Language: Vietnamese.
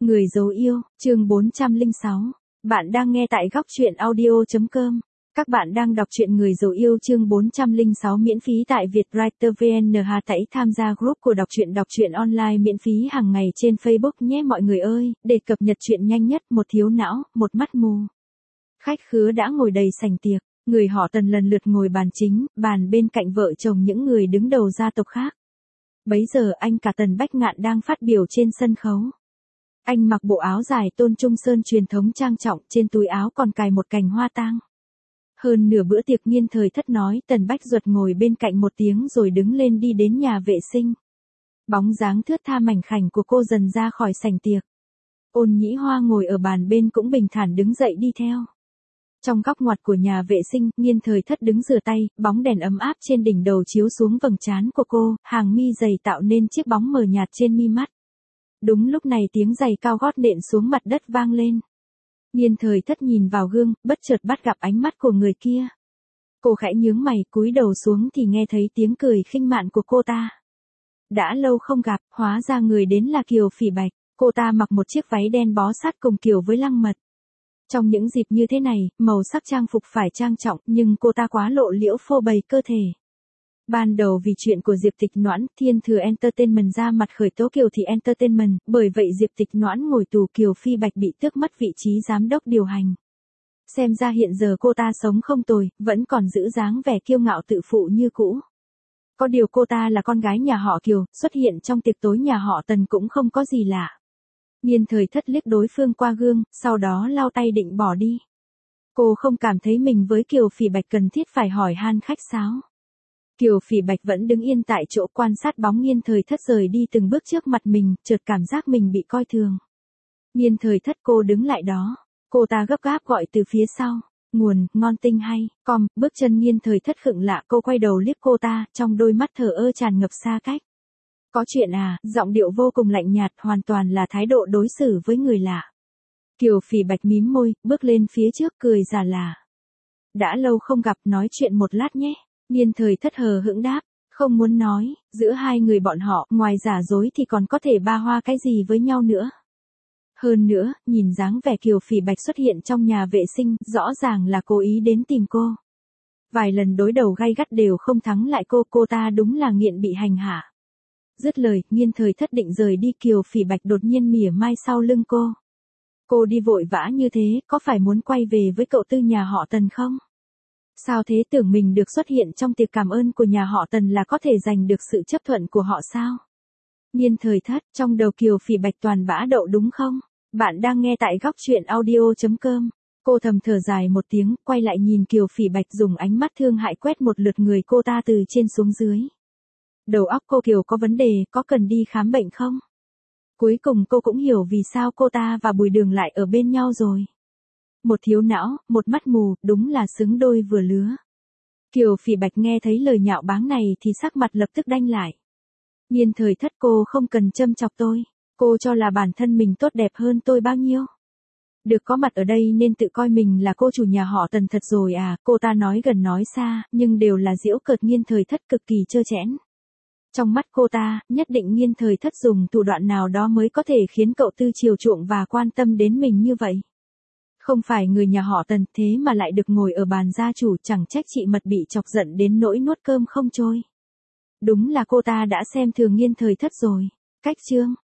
Người dấu yêu, chương 406. Bạn đang nghe tại góc truyện audio.com. Các bạn đang đọc truyện Người dấu yêu chương 406 miễn phí tại Vietwriter VN. Hãy tham gia group của đọc truyện online miễn phí hàng ngày trên Facebook nhé mọi người ơi, để cập nhật truyện nhanh nhất. Một thiếu não, một mắt mù. Khách khứa đã ngồi đầy sảnh tiệc, người họ Tần lần lượt ngồi bàn chính, bàn bên cạnh vợ chồng những người đứng đầu gia tộc khác. Bấy giờ anh cả Tần Bách Ngạn đang phát biểu trên sân khấu. Anh mặc bộ áo dài tôn trung sơn truyền thống trang trọng, trên túi áo còn cài một cành hoa tang. Hơn nửa bữa tiệc Nghiên Thời Thất nói, Tần Bách Duật ngồi bên cạnh một tiếng rồi đứng lên đi đến nhà vệ sinh. Bóng dáng thướt tha mảnh khảnh của cô dần ra khỏi sảnh tiệc. Ôn Nhĩ Hoa ngồi ở bàn bên cũng bình thản đứng dậy đi theo. Trong góc ngoặt của nhà vệ sinh, Nghiên Thời Thất đứng rửa tay, bóng đèn ấm áp trên đỉnh đầu chiếu xuống vầng trán của cô, hàng mi dày tạo nên chiếc bóng mờ nhạt trên mi mắt. Đúng lúc này tiếng giày cao gót nện xuống mặt đất vang lên. Nghiên Thời Thất nhìn vào gương, bất chợt bắt gặp ánh mắt của người kia. Cô khẽ nhướng mày, cúi đầu xuống thì nghe thấy tiếng cười khinh mạn của cô ta. Đã lâu không gặp, hóa ra người đến là Kiều Phỉ Bạch. Cô ta mặc một chiếc váy đen bó sát cùng kiểu với Lăng Mật. Trong những dịp như thế này, màu sắc trang phục phải trang trọng, nhưng cô ta quá lộ liễu phô bày cơ thể. Ban đầu vì chuyện của Diệp Tịch Noãn, Thiên Thừa Entertainment ra mặt khởi tố Kiều Thị Entertainment, bởi vậy Diệp Tịch Noãn ngồi tù, Kiều Phi Bạch bị tước mất vị trí giám đốc điều hành. Xem ra hiện giờ cô ta sống không tồi, vẫn còn giữ dáng vẻ kiêu ngạo tự phụ như cũ. Có điều cô ta là con gái nhà họ Kiều, xuất hiện trong tiệc tối nhà họ Tần cũng không có gì lạ. Nghiên Thời Thất liếc đối phương qua gương, sau đó lau tay định bỏ đi. Cô không cảm thấy mình với Kiều Phỉ Bạch cần thiết phải hỏi han khách sáo. Kiều Phỉ Bạch vẫn đứng yên tại chỗ quan sát bóng Nghiên Thời Thất rời đi từng bước trước mặt mình, chợt cảm giác mình bị coi thường. Nghiên Thời Thất, cô đứng lại đó. Cô ta gấp gáp gọi từ phía sau. Nguồn, ngon tinh hay, bước chân Nghiên Thời Thất khựng lạ, cô quay đầu liếc cô ta, trong đôi mắt thờ ơ tràn ngập xa cách. Có chuyện à, giọng điệu vô cùng lạnh nhạt, hoàn toàn là thái độ đối xử với người lạ. Kiều Phỉ Bạch mím môi, bước lên phía trước cười già là. Đã lâu không gặp, nói chuyện một lát nhé. Nghiên Thời Thất hờ hững đáp, không muốn nói, giữa hai người bọn họ, ngoài giả dối thì còn có thể ba hoa cái gì với nhau nữa. Hơn nữa, nhìn dáng vẻ Kiều Phỉ Bạch xuất hiện trong nhà vệ sinh, rõ ràng là cố ý đến tìm cô. Vài lần đối đầu gay gắt đều không thắng lại cô ta đúng là nghiện bị hành hạ. Dứt lời, Nghiên Thời Thất định rời đi, Kiều Phỉ Bạch đột nhiên mỉa mai sau lưng cô. Cô đi vội vã như thế, có phải muốn quay về với cậu tư nhà họ Tần không? Sao thế, tưởng mình được xuất hiện trong tiệc cảm ơn của nhà họ Tần là có thể giành được sự chấp thuận của họ sao? Nghiên Thời Thất, trong đầu Kiều Phỉ Bạch toàn bã đậu đúng không? Bạn đang nghe tại góc truyện audio.com. Cô thầm thở dài một tiếng, quay lại nhìn Kiều Phỉ Bạch dùng ánh mắt thương hại quét một lượt người cô ta từ trên xuống dưới. Đầu óc cô Kiều có vấn đề, có cần đi khám bệnh không? Cuối cùng cô cũng hiểu vì sao cô ta và Bùi Đường lại ở bên nhau rồi. Một thiếu não, một mắt mù, đúng là xứng đôi vừa lứa. Kiều Phỉ Bạch nghe thấy lời nhạo báng này thì sắc mặt lập tức đanh lại. Nghiên Thời Thất, cô không cần châm chọc tôi. Cô cho là bản thân mình tốt đẹp hơn tôi bao nhiêu? Được có mặt ở đây nên tự coi mình là cô chủ nhà họ Tần thật rồi à? Cô ta nói gần nói xa, nhưng đều là giễu cợt Nghiên Thời Thất cực kỳ trơ trẽn. Trong mắt cô ta, nhất định Nghiên Thời Thất dùng thủ đoạn nào đó mới có thể khiến cậu tư chiều chuộng và quan tâm đến mình như vậy. Không phải người nhà họ Tần, thế mà lại được ngồi ở bàn gia chủ, chẳng trách chị Mật bị chọc giận đến nỗi nuốt cơm không trôi. Đúng là cô ta đã xem thường Nghiên Thời Thất rồi. Cách chương